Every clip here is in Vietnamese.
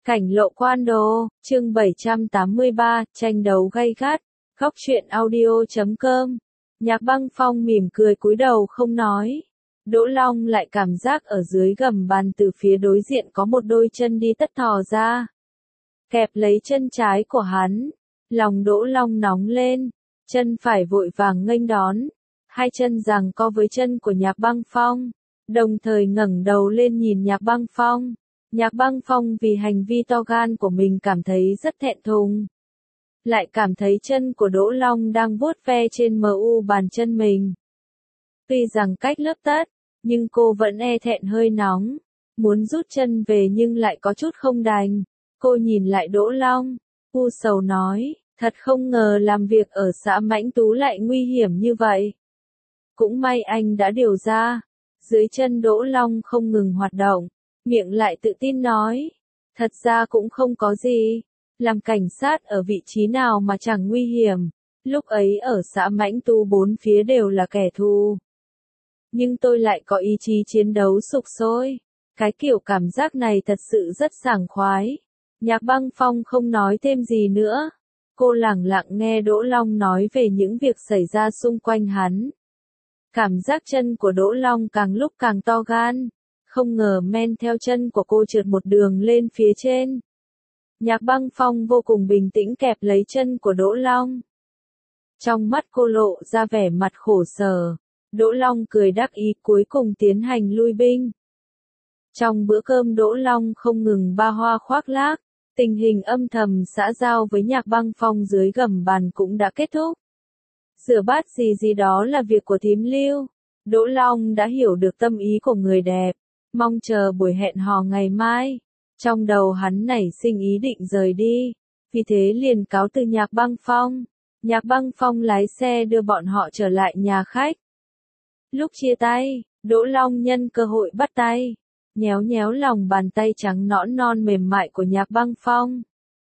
Cảnh lộ quan đồ, chương 783, tranh đấu gay gắt, góc truyện audio.com. Nhạc Băng Phong mỉm cười cúi đầu không nói. Đỗ Long lại cảm giác ở dưới gầm bàn từ phía đối diện có một đôi chân đi tất thò ra. Kẹp lấy chân trái của hắn. Lòng Đỗ Long nóng lên. Chân phải vội vàng nghênh đón. Hai chân giằng co với chân của Nhạc Băng Phong. Đồng thời ngẩng đầu lên nhìn Nhạc Băng Phong. Nhạc Băng Phong vì hành vi to gan của mình cảm thấy rất thẹn thùng. Lại cảm thấy chân của Đỗ Long đang vuốt ve trên mu bàn chân mình. Tuy rằng cách lớp tất, nhưng cô vẫn e thẹn hơi nóng. Muốn rút chân về nhưng lại có chút không đành. Cô nhìn lại Đỗ Long, u sầu nói, thật không ngờ làm việc ở xã Mãnh Tú lại nguy hiểm như vậy. Cũng may anh đã điều ra. Dưới chân Đỗ Long không ngừng hoạt động. Miệng lại tự tin nói, thật ra cũng không có gì, làm cảnh sát ở vị trí nào mà chẳng nguy hiểm, lúc ấy ở xã Mãnh Tu bốn phía đều là kẻ thù. Nhưng tôi lại có ý chí chiến đấu sục sôi, cái kiểu cảm giác này thật sự rất sảng khoái. Nhạc Băng Phong không nói thêm gì nữa, cô lẳng lặng nghe Đỗ Long nói về những việc xảy ra xung quanh hắn. Cảm giác chân của Đỗ Long càng lúc càng to gan. Không ngờ men theo chân của cô trượt một đường lên phía trên. Nhạc Băng Phong vô cùng bình tĩnh kẹp lấy chân của Đỗ Long. Trong mắt cô lộ ra vẻ mặt khổ sở. Đỗ Long cười đắc ý cuối cùng tiến hành lui binh. Trong bữa cơm Đỗ Long không ngừng ba hoa khoác lác. Tình hình âm thầm xã giao với Nhạc Băng Phong dưới gầm bàn cũng đã kết thúc. Rửa bát gì đó là việc của thím Lưu. Đỗ Long đã hiểu được tâm ý của người đẹp. Mong chờ buổi hẹn hò ngày mai. Trong đầu hắn nảy sinh ý định rời đi. Vì thế liền cáo từ Nhạc Băng Phong. Nhạc Băng Phong lái xe đưa bọn họ trở lại nhà khách. Lúc chia tay, Đỗ Long nhân cơ hội bắt tay. Nhéo nhéo lòng bàn tay trắng nõn non mềm mại của Nhạc Băng Phong.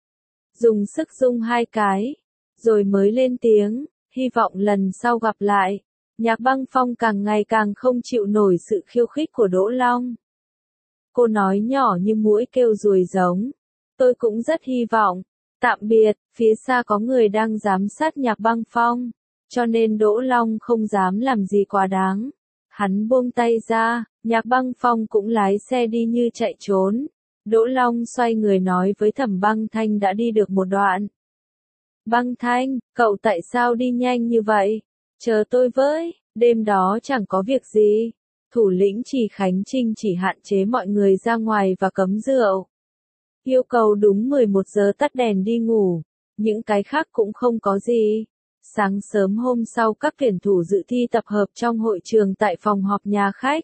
Dùng sức rung hai cái. Rồi mới lên tiếng, hy vọng lần sau gặp lại. Nhạc Băng Phong càng ngày càng không chịu nổi sự khiêu khích của Đỗ Long. Cô nói nhỏ như muỗi kêu ruồi giống. Tôi cũng rất hy vọng. Tạm biệt, phía xa có người đang giám sát Nhạc Băng Phong. Cho nên Đỗ Long không dám làm gì quá đáng. Hắn buông tay ra, Nhạc Băng Phong cũng lái xe đi như chạy trốn. Đỗ Long xoay người nói với Thẩm Băng Thanh đã đi được một đoạn. Băng Thanh, cậu tại sao đi nhanh như vậy? Chờ tôi với, đêm đó chẳng có việc gì. Thủ lĩnh Chỉ Khánh Trinh chỉ hạn chế mọi người ra ngoài và cấm rượu. Yêu cầu đúng 11 giờ tắt đèn đi ngủ. Những cái khác cũng không có gì. Sáng sớm hôm sau các tuyển thủ dự thi tập hợp trong hội trường tại phòng họp nhà khách.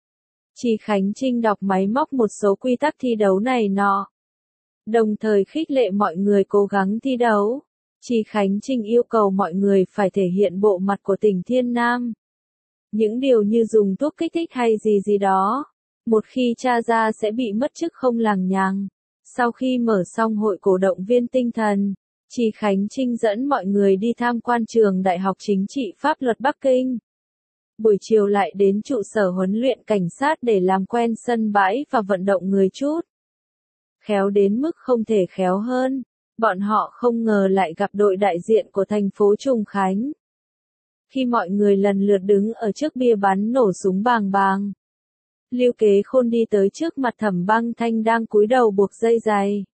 Chỉ Khánh Trinh đọc máy móc một số quy tắc thi đấu này nọ. Đồng thời khích lệ mọi người cố gắng thi đấu. Chỉ Khánh Trinh yêu cầu mọi người phải thể hiện bộ mặt của tỉnh Thiên Nam. Những điều như dùng thuốc kích thích hay gì đó. Một khi tra ra sẽ bị mất chức không lằng nhằng. Sau khi mở xong hội cổ động viên tinh thần, Chỉ Khánh Trinh dẫn mọi người đi tham quan trường Đại học Chính trị Pháp luật Bắc Kinh. Buổi chiều lại đến trụ sở huấn luyện cảnh sát để làm quen sân bãi và vận động người chút. Khéo đến mức không thể khéo hơn. Bọn họ không ngờ lại gặp đội đại diện của thành phố Trùng Khánh. Khi mọi người lần lượt đứng ở trước bia bắn nổ súng bàng bàng. Lưu Kế Khôn đi tới trước mặt Thẩm Băng Thanh đang cúi đầu buộc dây giày.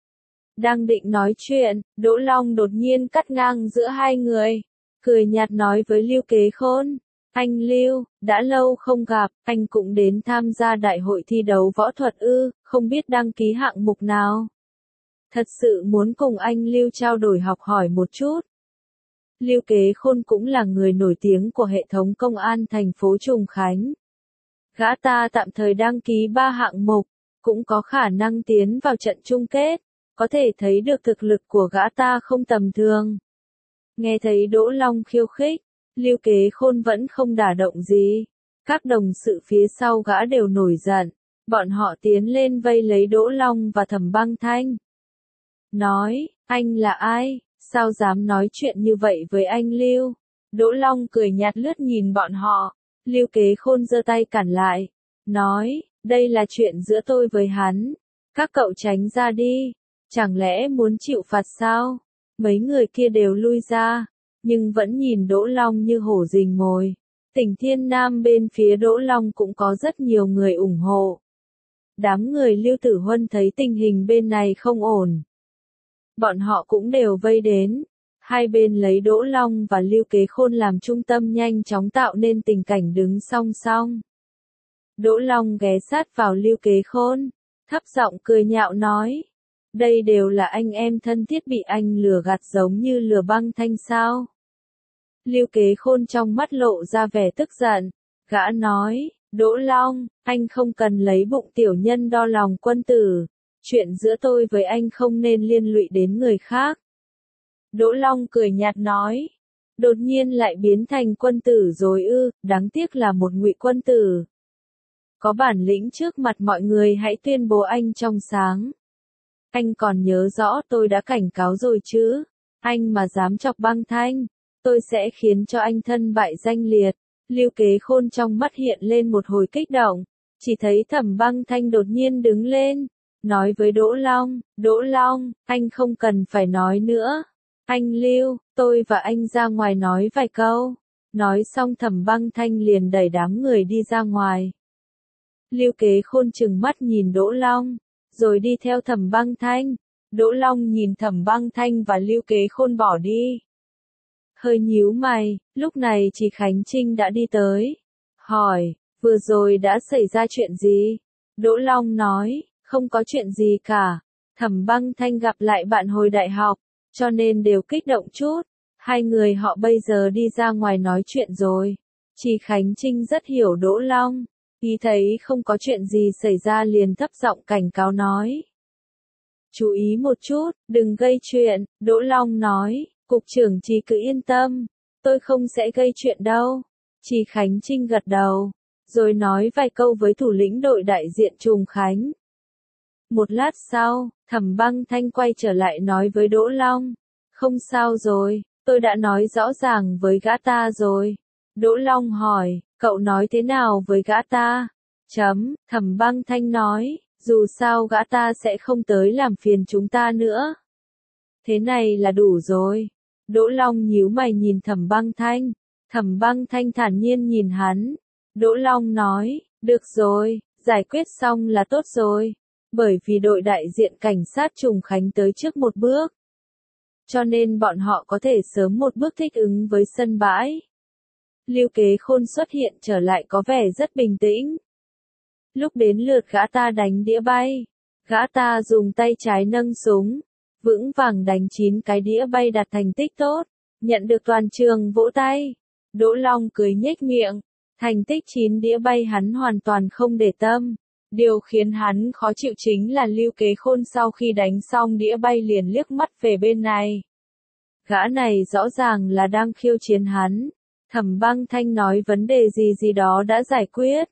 Đang định nói chuyện, Đỗ Long đột nhiên cắt ngang giữa hai người. Cười nhạt nói với Lưu Kế Khôn. Anh Lưu, đã lâu không gặp, anh cũng đến tham gia đại hội thi đấu võ thuật ư, không biết đăng ký hạng mục nào. Thật sự muốn cùng anh Lưu trao đổi học hỏi một chút. Lưu Kế Khôn cũng là người nổi tiếng của hệ thống công an thành phố Trùng Khánh. Gã ta tạm thời đăng ký 3 hạng mục, cũng có khả năng tiến vào trận chung kết, có thể thấy được thực lực của gã ta không tầm thường. Nghe thấy Đỗ Long khiêu khích, Lưu Kế Khôn vẫn không đả động gì. Các đồng sự phía sau gã đều nổi giận, bọn họ tiến lên vây lấy Đỗ Long và Thẩm Băng Thanh. Nói, anh là ai, sao dám nói chuyện như vậy với anh Lưu? Đỗ Long cười nhạt lướt nhìn bọn họ. Lưu Kế Khôn giơ tay cản lại. Nói, đây là chuyện giữa tôi với hắn. Các cậu tránh ra đi, chẳng lẽ muốn chịu phạt sao? Mấy người kia đều lui ra, nhưng vẫn nhìn Đỗ Long như hổ rình mồi. Tỉnh Thiên Nam bên phía Đỗ Long cũng có rất nhiều người ủng hộ. Đám người Lưu Tử Huân thấy tình hình bên này không ổn. Bọn họ cũng đều vây đến. Hai bên lấy Đỗ Long và Lưu Kế Khôn làm trung tâm nhanh chóng tạo nên tình cảnh đứng song song. Đỗ Long ghé sát vào Lưu Kế Khôn, thấp giọng cười nhạo nói. Đây đều là anh em thân thiết bị anh lừa gạt giống như lừa Băng Thanh sao? Lưu Kế Khôn trong mắt lộ ra vẻ tức giận. Gã nói, Đỗ Long, anh không cần lấy bụng tiểu nhân đo lòng quân tử. Chuyện giữa tôi với anh không nên liên lụy đến người khác. Đỗ Long cười nhạt nói. Đột nhiên lại biến thành quân tử rồi ư, đáng tiếc là một ngụy quân tử. Có bản lĩnh trước mặt mọi người hãy tuyên bố anh trong sáng. Anh còn nhớ rõ tôi đã cảnh cáo rồi chứ. Anh mà dám chọc Băng Thanh, tôi sẽ khiến cho anh thân bại danh liệt. Lưu Kế Khôn trong mắt hiện lên một hồi kích động. Chỉ thấy Thẩm Băng Thanh đột nhiên đứng lên. Nói với Đỗ Long, anh không cần phải nói nữa. Anh Lưu, tôi và anh ra ngoài nói vài câu. Nói xong Thẩm Băng Thanh liền đẩy đám người đi ra ngoài. Lưu Kế Khôn trừng mắt nhìn Đỗ Long, rồi đi theo Thẩm Băng Thanh. Đỗ Long nhìn Thẩm Băng Thanh và Lưu Kế Khôn bỏ đi. Hơi nhíu mày, lúc này chị Khánh Trinh đã đi tới. Hỏi, vừa rồi đã xảy ra chuyện gì? Đỗ Long nói, không có chuyện gì cả. Thẩm Băng Thanh gặp lại bạn hồi đại học, cho nên đều kích động chút. Hai người họ bây giờ đi ra ngoài nói chuyện rồi. Chị Khánh Trinh rất hiểu Đỗ Long. Ý thấy không có chuyện gì xảy ra liền thấp giọng cảnh cáo nói. Chú ý một chút, đừng gây chuyện, Đỗ Long nói, cục trưởng chỉ cứ yên tâm, tôi không sẽ gây chuyện đâu. Chị Khánh Trinh gật đầu, rồi nói vài câu với thủ lĩnh đội đại diện Trùng Khánh. Một lát sau, Thẩm Băng Thanh quay trở lại nói với Đỗ Long, không sao rồi, tôi đã nói rõ ràng với gã ta rồi. Đỗ Long hỏi, cậu nói thế nào với gã ta? Thẩm Băng Thanh nói, dù sao gã ta sẽ không tới làm phiền chúng ta nữa. Thế này là đủ rồi. Đỗ Long nhíu mày nhìn Thẩm Băng Thanh. Thẩm Băng Thanh thản nhiên nhìn hắn. Đỗ Long nói, được rồi, giải quyết xong là tốt rồi. Bởi vì đội đại diện cảnh sát Trùng Khánh tới trước một bước. Cho nên bọn họ có thể sớm một bước thích ứng với sân bãi. Lưu Kế Khôn xuất hiện trở lại có vẻ rất bình tĩnh. Lúc đến lượt gã ta đánh đĩa bay, gã ta dùng tay trái nâng súng, vững vàng đánh 9 cái đĩa bay đạt thành tích tốt, nhận được toàn trường vỗ tay. Đỗ Long cười nhếch miệng, thành tích 9 đĩa bay hắn hoàn toàn không để tâm. Điều khiến hắn khó chịu chính là Lưu Kế Khôn sau khi đánh xong đĩa bay liền liếc mắt về bên này. Gã này rõ ràng là đang khiêu chiến hắn. Thẩm Băng Thanh nói vấn đề gì đó đã giải quyết.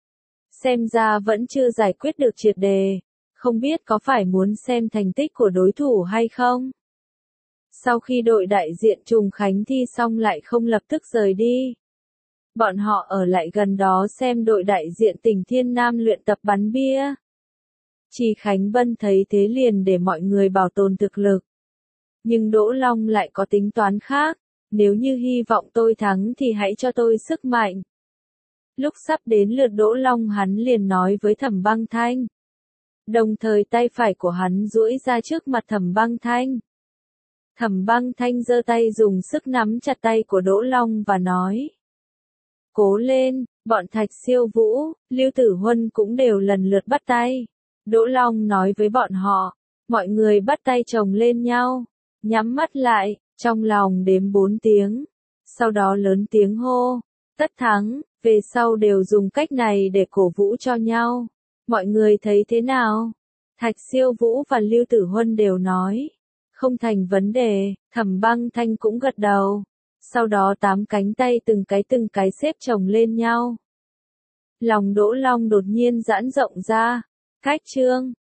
Xem ra vẫn chưa giải quyết được triệt đề, không biết có phải muốn xem thành tích của đối thủ hay không. Sau khi đội đại diện Trùng Khánh thi xong lại không lập tức rời đi. Bọn họ ở lại gần đó xem đội đại diện tỉnh Thiên Nam luyện tập bắn bia. Chỉ Khánh Vân thấy thế liền để mọi người bảo tồn thực lực. Nhưng Đỗ Long lại có tính toán khác, nếu như hy vọng tôi thắng thì hãy cho tôi sức mạnh. Lúc sắp đến lượt Đỗ Long hắn liền nói với Thẩm Băng Thanh. Đồng thời tay phải của hắn duỗi ra trước mặt Thẩm Băng Thanh. Thẩm Băng Thanh giơ tay dùng sức nắm chặt tay của Đỗ Long và nói. Cố lên, bọn Thạch Siêu Vũ, Lưu Tử Huân cũng đều lần lượt bắt tay. Đỗ Long nói với bọn họ, mọi người bắt tay chồng lên nhau, nhắm mắt lại, trong lòng đếm 4 tiếng. Sau đó lớn tiếng hô, tất thắng, về sau đều dùng cách này để cổ vũ cho nhau. Mọi người thấy thế nào? Thạch Siêu Vũ và Lưu Tử Huân đều nói, không thành vấn đề. Thẩm Băng Thanh cũng gật đầu. Sau đó 8 cánh tay từng cái xếp chồng lên nhau. Lòng Đỗ Long đột nhiên giãn rộng ra. Khách trương,